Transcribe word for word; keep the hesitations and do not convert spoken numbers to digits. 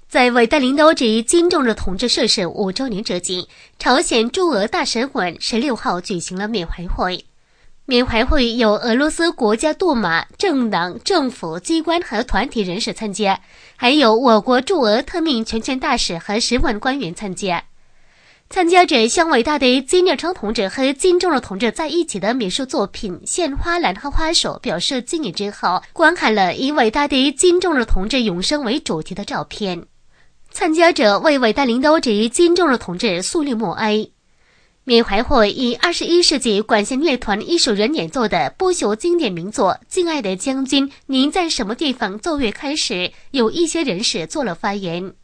在伟大领导者金正日同志逝世五周年之际，朝鲜驻俄大使馆十六号举行了缅怀会。缅怀会有俄罗斯国家杜马、政党、政府机关和团体人士参加，还有我国驻俄特命全权大使和使馆官员参加。参加者向伟大的金日成同志和金正日同志在一起的美术作品、献花篮和花手表示敬意之后，观看了以伟大的金正日同志永生为主题的照片。参加者为伟大领导者金正日同志肃立默哀。缅怀会以二十一世纪管弦乐团艺术人演奏的不朽经典名作《敬爱的将军，您在什么地方》奏乐开始，有一些人士做了发言。